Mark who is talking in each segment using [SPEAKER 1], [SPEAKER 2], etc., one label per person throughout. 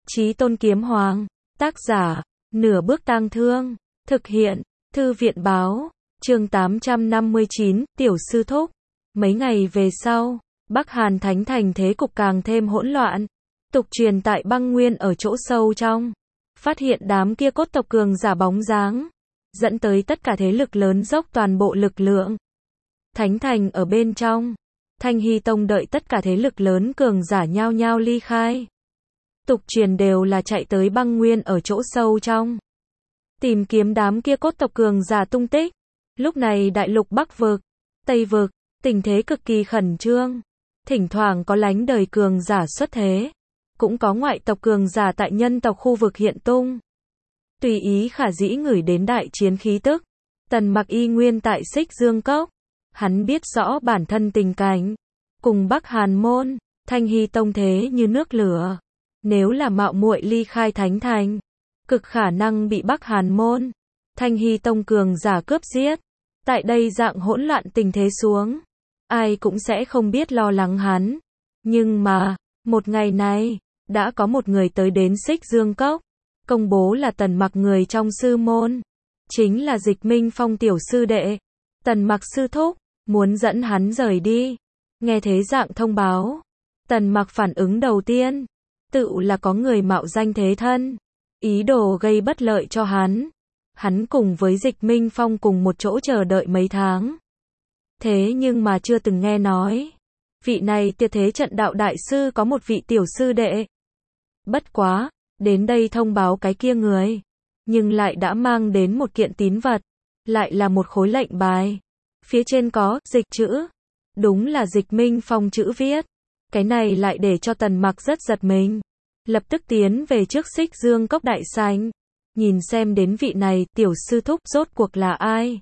[SPEAKER 1] Chí Tôn Kiếm Hoàng. Tác giả, Nửa Bước Tang Thương. Thực hiện, Thư viện Báo. Chương 859, Tiểu Sư Thúc. Mấy ngày về sau, Bắc Hàn Thánh Thành thế cục càng thêm hỗn loạn. Tục truyền tại băng nguyên ở chỗ sâu trong, phát hiện đám kia cốt tộc cường giả bóng dáng, dẫn tới tất cả thế lực lớn dốc toàn bộ lực lượng. Thánh Thành ở bên trong, Thanh Hy Tông đợi tất cả thế lực lớn cường giả nhao nhao ly khai. Tục truyền đều là chạy tới băng nguyên ở chỗ sâu trong, tìm kiếm đám kia cốt tộc cường giả tung tích. Lúc này đại lục Bắc vực, Tây vực, tình thế cực kỳ khẩn trương. Thỉnh thoảng có lánh đời cường giả xuất thế, cũng có ngoại tộc cường giả tại nhân tộc khu vực hiện tung. Tùy ý khả dĩ ngửi đến đại chiến khí tức. Tần Mặc y nguyên tại Xích Dương Cốc. Hắn biết rõ bản thân tình cảnh. Cùng Bắc Hàn môn, Thanh Hy Tông thế như nước lửa. Nếu là mạo muội ly khai Thánh Thành, cực khả năng bị Bắc Hàn môn, Thanh Hy Tông cường giả cướp giết. Tại đây dạng hỗn loạn tình thế xuống, ai cũng sẽ không biết lo lắng hắn. Nhưng mà, một ngày này, đã có một người tới đến Xích Dương Cốc, công bố là Tần Mặc người trong sư môn, chính là Dịch Minh Phong tiểu sư đệ. Tần Mặc sư thúc, muốn dẫn hắn rời đi. Nghe thế dạng thông báo, Tần Mặc phản ứng đầu tiên, tự là có người mạo danh thế thân, ý đồ gây bất lợi cho hắn. Hắn cùng với Dịch Minh Phong cùng một chỗ chờ đợi mấy tháng. Thế nhưng mà chưa từng nghe nói, vị này Tuyệt Thế Trận Đạo đại sư có một vị tiểu sư đệ. Bất quá, đến đây thông báo cái kia người, nhưng lại đã mang đến một kiện tín vật, lại là một khối lệnh bài. Phía trên có dịch chữ, đúng là Dịch Minh Phong chữ viết. Cái này lại để cho Tần Mặc rất giật mình, lập tức tiến về trước Xích Dương Cốc đại sảnh, nhìn xem đến vị này tiểu sư thúc rốt cuộc là ai.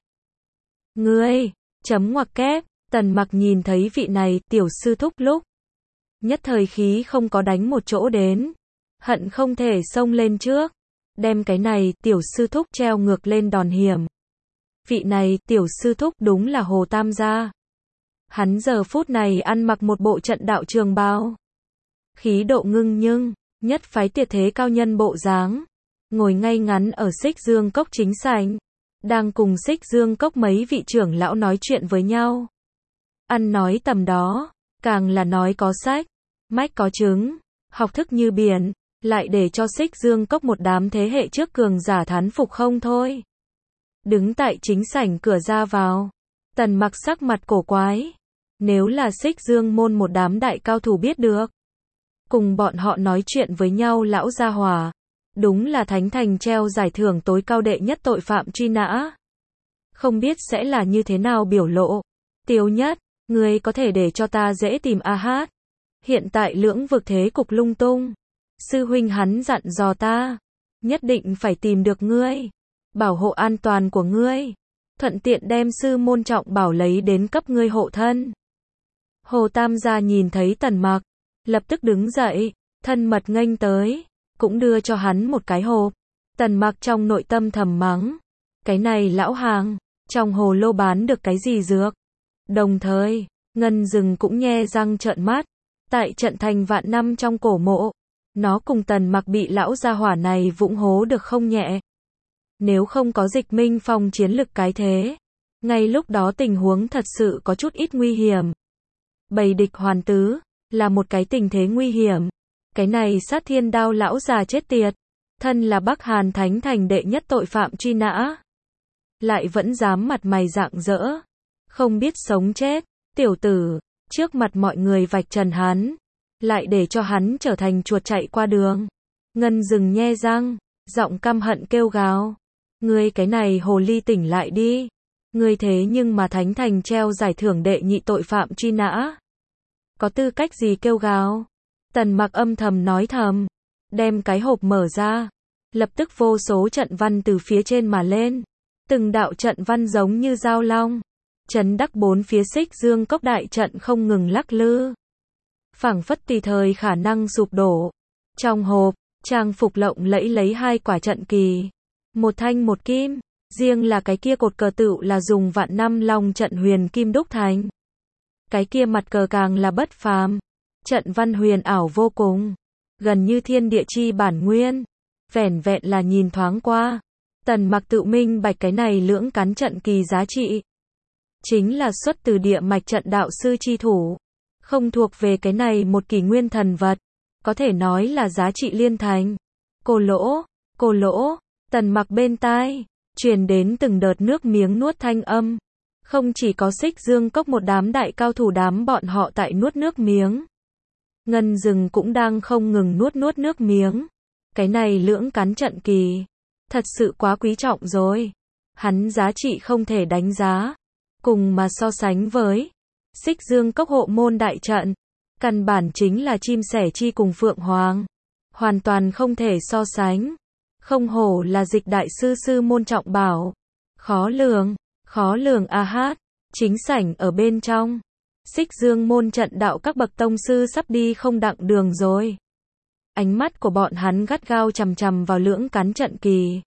[SPEAKER 1] Ngươi, chấm ngoặc kép, Tần Mặc nhìn thấy vị này tiểu sư thúc lúc nhất thời khí không có đánh một chỗ đến, hận không thể xông lên trước, đem cái này tiểu sư thúc treo ngược lên đòn hiểm. Vị này tiểu sư thúc đúng là Hồ Tam gia. Hắn giờ phút này ăn mặc một bộ trận đạo trường bào, khí độ ngưng nhưng nhất phái tuyệt thế cao nhân bộ dáng, ngồi ngay ngắn ở Xích Dương Cốc chính sảnh, đang cùng Xích Dương Cốc mấy vị trưởng lão nói chuyện với nhau. Ăn nói tầm đó, càng là nói có sách, mách có chứng, học thức như biển, lại để cho Xích Dương Cốc một đám thế hệ trước cường giả thán phục không thôi. Đứng tại chính sảnh cửa ra vào, Tần Mặc sắc mặt cổ quái. Nếu là Xích Dương môn một đám đại cao thủ biết được, cùng bọn họ nói chuyện với nhau lão gia hỏa, đúng là Thánh Thành treo giải thưởng tối cao đệ nhất tội phạm truy nã. Không biết sẽ là như thế nào biểu lộ. Tiêu Nhất, ngươi có thể để cho ta dễ tìm a hát. Hiện tại lưỡng vực thế cục lung tung. Sư huynh hắn dặn dò ta, nhất định phải tìm được ngươi, bảo hộ an toàn của ngươi, thuận tiện đem sư môn trọng bảo lấy đến cấp ngươi hộ thân. Hồ Tam gia nhìn thấy Tần Mặc, lập tức đứng dậy, thân mật nghênh tới, cũng đưa cho hắn một cái hộp. Tần Mặc trong nội tâm thầm mắng, cái này lão hàng, trong hồ lô bán được cái gì dược. Đồng thời, Ngân Dừng cũng nhe răng trợn mắt, tại trận thành vạn năm trong cổ mộ, nó cùng Tần Mặc bị lão gia hỏa này vụng hố được không nhẹ. Nếu không có Dịch Minh Phong chiến lực cái thế, ngay lúc đó tình huống thật sự có chút ít nguy hiểm. Bầy địch hoàn tứ, là một cái tình thế nguy hiểm. Cái này Sát Thiên Đao lão già chết tiệt, thân là Bắc Hàn Thánh Thành đệ nhất tội phạm truy nã, lại vẫn dám mặt mày rạng rỡ, không biết sống chết. Tiểu tử, trước mặt mọi người vạch trần hắn, lại để cho hắn trở thành chuột chạy qua đường. Ngân Dừng nhe răng, giọng căm hận kêu gào, ngươi cái này hồ ly tỉnh lại đi. Ngươi thế nhưng mà Thánh Thành treo giải thưởng đệ nhị tội phạm truy nã, có tư cách gì kêu gào? Tần Mặc âm thầm nói thầm, đem cái hộp mở ra, lập tức vô số trận văn từ phía trên mà lên, từng đạo trận văn giống như dao long, chấn đắc bốn phía Xích Dương Cốc đại trận không ngừng lắc lư, phảng phất tùy thời khả năng sụp đổ. Trong hộp, trang phục lộng lẫy lấy hai quả trận kỳ, một thanh một kim, riêng là cái kia cột cờ tựu là dùng vạn năm long trận huyền kim đúc thành. Cái kia mặt cờ càng là bất phàm, trận văn huyền ảo vô cùng, gần như thiên địa chi bản nguyên. Vẻn vẹn là nhìn thoáng qua, Tần Mặc tự minh bạch cái này lưỡng cắn trận kỳ giá trị. Chính là xuất từ địa mạch trận đạo sư chi thủ. Không thuộc về cái này một kỷ nguyên thần vật. Có thể nói là giá trị liên thành. Cô lỗ, Tần Mặc bên tai, truyền đến từng đợt nước miếng nuốt thanh âm. Không chỉ có Xích Dương Cốc một đám đại cao thủ đám bọn họ tại nuốt nước miếng. Ngân Dừng cũng đang không ngừng nuốt nước miếng. Cái này lưỡng cắn trận kỳ. Thật sự quá quý trọng rồi. Hắn giá trị không thể đánh giá. Cùng mà so sánh với Xích Dương Cốc hộ môn đại trận. Căn bản chính là chim sẻ chi cùng Phượng Hoàng. Hoàn toàn không thể so sánh. Không hổ là Dịch đại sư sư môn trọng bảo. Khó lường a hát. Chính sảnh ở bên trong. Xích Dương môn trận đạo các bậc tông sư sắp đi không đặng đường rồi. Ánh mắt của bọn hắn gắt gao chằm chằm vào lưỡng cắn trận kỳ.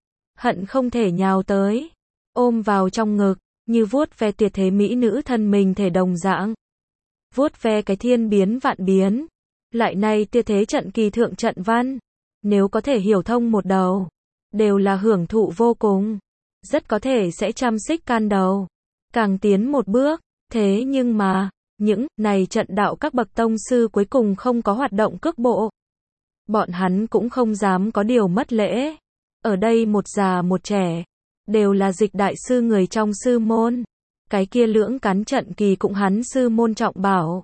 [SPEAKER 1] Hận không thể nhào tới. Ôm vào trong ngực, như vuốt ve tuyệt thế mỹ nữ thân mình thể đồng dạng. Vuốt ve cái thiên biến vạn biến. Lại này tuyệt thế trận kỳ thượng trận văn. Nếu có thể hiểu thông một đầu. Đều là hưởng thụ vô cùng. Rất có thể sẽ chăm xích can đầu. Càng tiến một bước. Thế nhưng mà, những này trận đạo các bậc tông sư cuối cùng không có hoạt động cước bộ. Bọn hắn cũng không dám có điều mất lễ. Ở đây một già một trẻ, đều là Dịch đại sư người trong sư môn. Cái kia lưỡng cắn trận kỳ cũng hắn sư môn trọng bảo.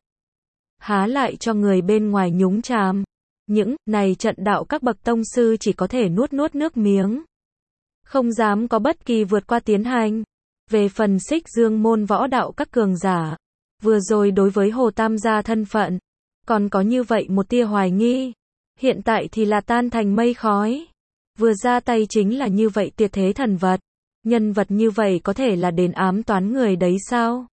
[SPEAKER 1] Há lại cho người bên ngoài nhúng chàm. Những này trận đạo các bậc tông sư chỉ có thể nuốt nước miếng. Không dám có bất kỳ vượt qua tiến hành. Về phần Xích Dương môn võ đạo các cường giả, vừa rồi đối với Hồ Tam gia thân phận, còn có như vậy một tia hoài nghi. Hiện tại thì là tan thành mây khói. Vừa ra tay chính là như vậy tuyệt thế thần vật. Nhân vật như vậy có thể là đến ám toán người đấy sao?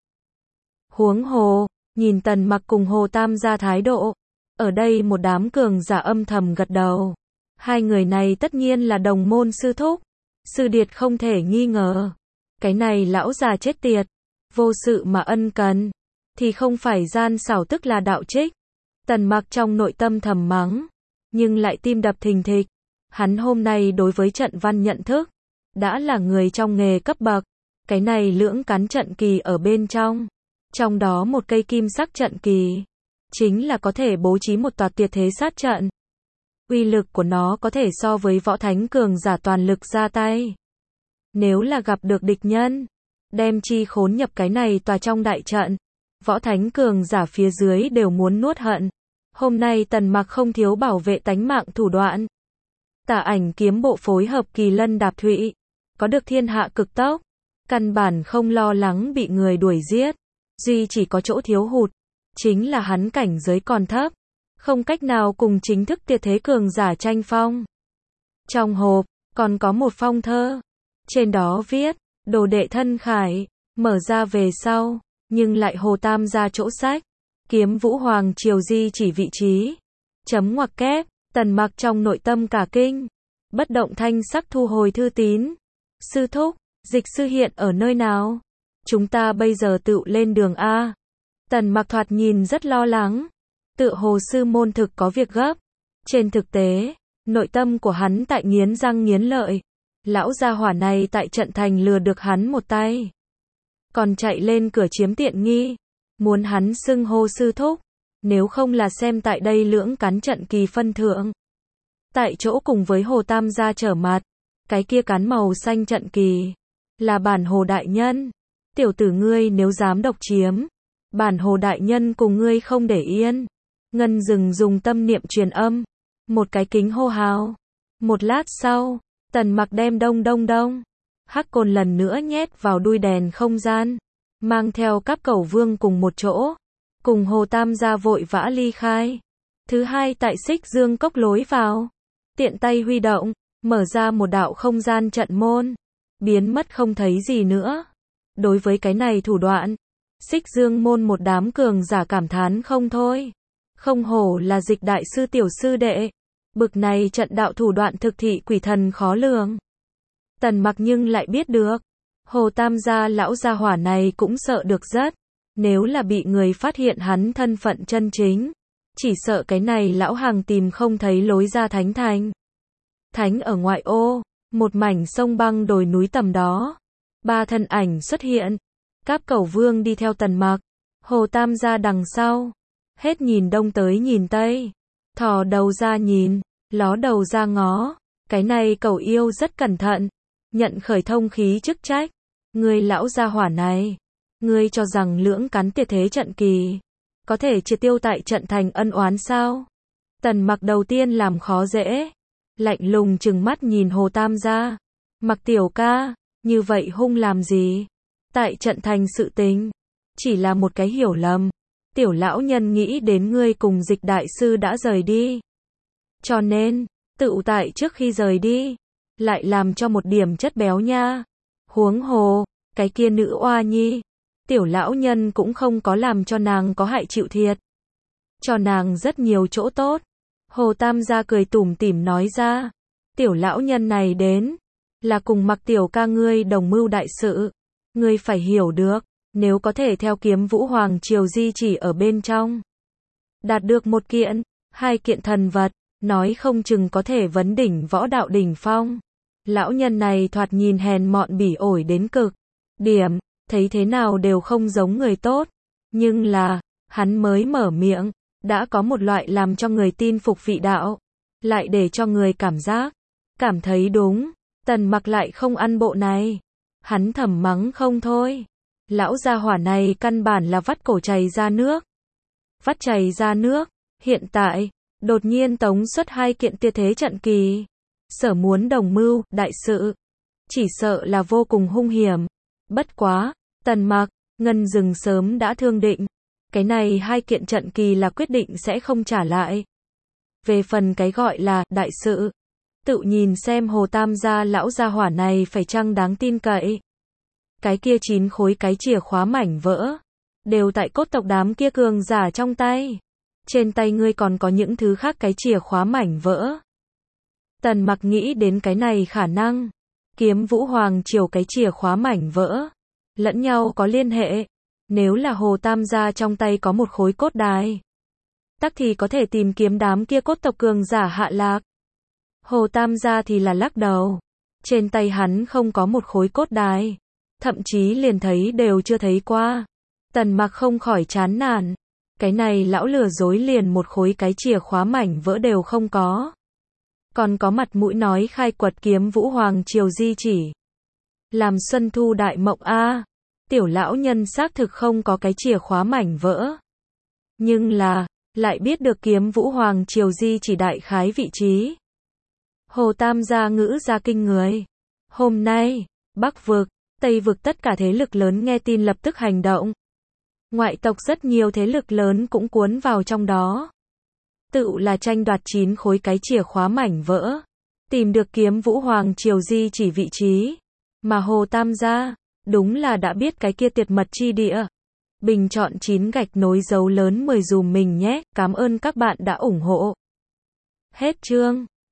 [SPEAKER 1] Huống hồ, nhìn Tần Mặc cùng Hồ Tam gia thái độ. Ở đây một đám cường giả âm thầm gật đầu. Hai người này tất nhiên là đồng môn sư thúc. Sư điệt không thể nghi ngờ. Cái này lão già chết tiệt. Vô sự mà ân cần. Thì không phải gian xảo tức là đạo trích. Tần Mặc trong nội tâm thầm mắng. Nhưng lại tim đập thình thịch. Hắn hôm nay đối với trận văn nhận thức. Đã là người trong nghề cấp bậc. Cái này lưỡng cắn trận kỳ ở bên trong. Trong đó một cây kim sắc trận kỳ. Chính là có thể bố trí một tòa tuyệt thế sát trận. Uy lực của nó có thể so với võ thánh cường giả toàn lực ra tay. Nếu là gặp được địch nhân, đem chi khốn nhập cái này tòa trong đại trận. Võ thánh cường giả phía dưới đều muốn nuốt hận. Hôm nay Tần Mặc không thiếu bảo vệ tánh mạng thủ đoạn. Tả Ảnh kiếm bộ phối hợp Kỳ Lân đạp thụy. Có được thiên hạ cực tốc. Căn bản không lo lắng bị người đuổi giết. Duy chỉ có chỗ thiếu hụt. Chính là hắn cảnh giới còn thấp. Không cách nào cùng chính thức tuyệt thế cường giả tranh phong. Trong hộp, còn có một phong thơ. Trên đó viết, đồ đệ thân khải. Mở ra về sau, nhưng lại Hồ Tam gia chỗ sách. Kiếm Vũ Hoàng triều di chỉ vị trí. Chấm ngoặc kép, Tần Mặc trong nội tâm cả kinh. Bất động thanh sắc thu hồi thư tín. Sư thúc, Dịch sư hiện ở nơi nào? Chúng ta bây giờ tự lên đường A. Tần Mặc thoạt nhìn rất lo lắng. Tự hồ sư môn thực có việc gấp. Trên thực tế, nội tâm của hắn tại nghiến răng nghiến lợi. Lão gia hỏa này tại trận thành lừa được hắn một tay. Còn chạy lên cửa chiếm tiện nghi. Muốn hắn xưng hô sư thúc. Nếu không là xem tại đây lưỡng cắn trận kỳ phân thượng. Tại chỗ cùng với Hồ Tam gia trở mặt. Cái kia cắn màu xanh trận kỳ. Là bản Hồ đại nhân. Tiểu tử ngươi nếu dám độc chiếm. Bản Hồ đại nhân cùng ngươi không để yên. Ngân Dừng dùng tâm niệm truyền âm. Một cái kính hô hào. Một lát sau, Tần Mặc đem đông. Hắc côn lần nữa nhét vào đuôi đèn không gian. Mang theo các cẩu vương cùng một chỗ. Cùng Hồ Tam gia vội vã ly khai. Thứ hai tại Xích Dương Cốc lối vào. Tiện tay huy động. Mở ra một đạo không gian trận môn. Biến mất không thấy gì nữa. Đối với cái này thủ đoạn. Xích Dương môn một đám cường giả cảm thán không thôi. Không hổ là Dịch đại sư tiểu sư đệ. Bực này trận đạo thủ đoạn thực thị quỷ thần khó lường. Tần Mặc nhưng lại biết được. Hồ Tam gia lão gia hỏa này cũng sợ được rất. Nếu là bị người phát hiện hắn thân phận chân chính. Chỉ sợ cái này lão hàng tìm không thấy lối ra thánh thành. Thánh ở ngoại ô, một mảnh sông băng đồi núi tầm đó. Ba thân ảnh xuất hiện. Cáp Cẩu Vương đi theo Tần Mặc. Hồ Tam gia đằng sau. Hết nhìn đông tới nhìn tây. Thò đầu ra nhìn, ló đầu ra ngó. Cái này cẩu yêu rất cẩn thận. Nhận khởi thông khí chức trách. Ngươi lão gia hỏa này. Ngươi cho rằng lưỡng cắn tuyệt thế trận kỳ. Có thể triệt tiêu tại trận thành ân oán sao? Tần Mặc đầu tiên làm khó dễ. Lạnh lùng trừng mắt nhìn Hồ Tam gia. Mặc tiểu ca, như vậy hung làm gì? Tại trận thành sự tình. Chỉ là một cái hiểu lầm. Tiểu lão nhân nghĩ đến ngươi cùng Dịch đại sư đã rời đi. Cho nên, tự tại trước khi rời đi, lại làm cho một điểm chất béo nha. Huống hồ, cái kia nữ oa nhi. Tiểu lão nhân cũng không có làm cho nàng có hại chịu thiệt. Cho nàng rất nhiều chỗ tốt. Hồ Tam gia cười tủm tỉm nói ra. Tiểu lão nhân này đến. Là cùng Mặc tiểu ca ngươi đồng mưu đại sự. Ngươi phải hiểu được. Nếu có thể theo Kiếm Vũ Hoàng Triều di chỉ ở bên trong. Đạt được một kiện, hai kiện thần vật. Nói không chừng có thể vấn đỉnh võ đạo đỉnh phong. Lão nhân này thoạt nhìn hèn mọn bỉ ổi đến cực điểm. Thấy thế nào đều không giống người tốt. Nhưng là, hắn mới mở miệng. Đã có một loại làm cho người tin phục vị đạo. Lại để cho người cảm thấy đúng. Tần Mặc lại không ăn bộ này. Hắn thầm mắng không thôi. Lão gia hỏa này căn bản là vắt cổ chảy ra nước. Vắt chảy ra nước. Hiện tại, đột nhiên tống xuất hai kiện tuyệt thế trận kỳ. Sở muốn đồng mưu, đại sự. Chỉ sợ là vô cùng hung hiểm. Bất quá, Tần Mặc, Ngân Dừng sớm đã thương định. Cái này hai kiện trận kỳ là quyết định sẽ không trả lại. Về phần cái gọi là đại sự, tự nhìn xem Hồ Tam gia lão gia hỏa này phải chăng đáng tin cậy. Cái kia 9 khối cái chìa khóa mảnh vỡ, đều tại cốt tộc đám kia cường giả trong tay. Trên tay ngươi còn có những thứ khác cái chìa khóa mảnh vỡ. Tần Mặc nghĩ đến cái này khả năng. Kiếm Vũ Hoàng Triều cái chìa khóa mảnh vỡ. Lẫn nhau có liên hệ. Nếu là Hồ Tam gia trong tay có một khối cốt đài. Tắc thì có thể tìm kiếm đám kia cốt tộc cường giả hạ lạc. Hồ Tam gia thì là lắc đầu. Trên tay hắn không có một khối cốt đài. Thậm chí liền thấy đều chưa thấy qua. Tần Mặc không khỏi chán nản. Cái này lão lừa dối liền một khối cái chìa khóa mảnh vỡ đều không có. Còn có mặt mũi nói khai quật Kiếm Vũ Hoàng Triều di chỉ. Làm Xuân Thu đại mộng a. Tiểu lão nhân xác thực không có cái chìa khóa mảnh vỡ. Nhưng là, lại biết được Kiếm Vũ Hoàng Triều di chỉ đại khái vị trí. Hồ Tam gia ngữ ra kinh người. Hôm nay, Bắc vực, Tây vực tất cả thế lực lớn nghe tin lập tức hành động. Ngoại tộc rất nhiều thế lực lớn cũng cuốn vào trong đó. Tự là tranh đoạt 9 khối cái chìa khóa mảnh vỡ. Tìm được Kiếm Vũ Hoàng Triều di chỉ vị trí. Mà Hồ Tam gia, đúng là đã biết cái kia tuyệt mật chi địa. Bình chọn 9 gạch nối dấu lớn 10 dùm mình nhé. Cảm ơn các bạn đã ủng hộ. Hết chương.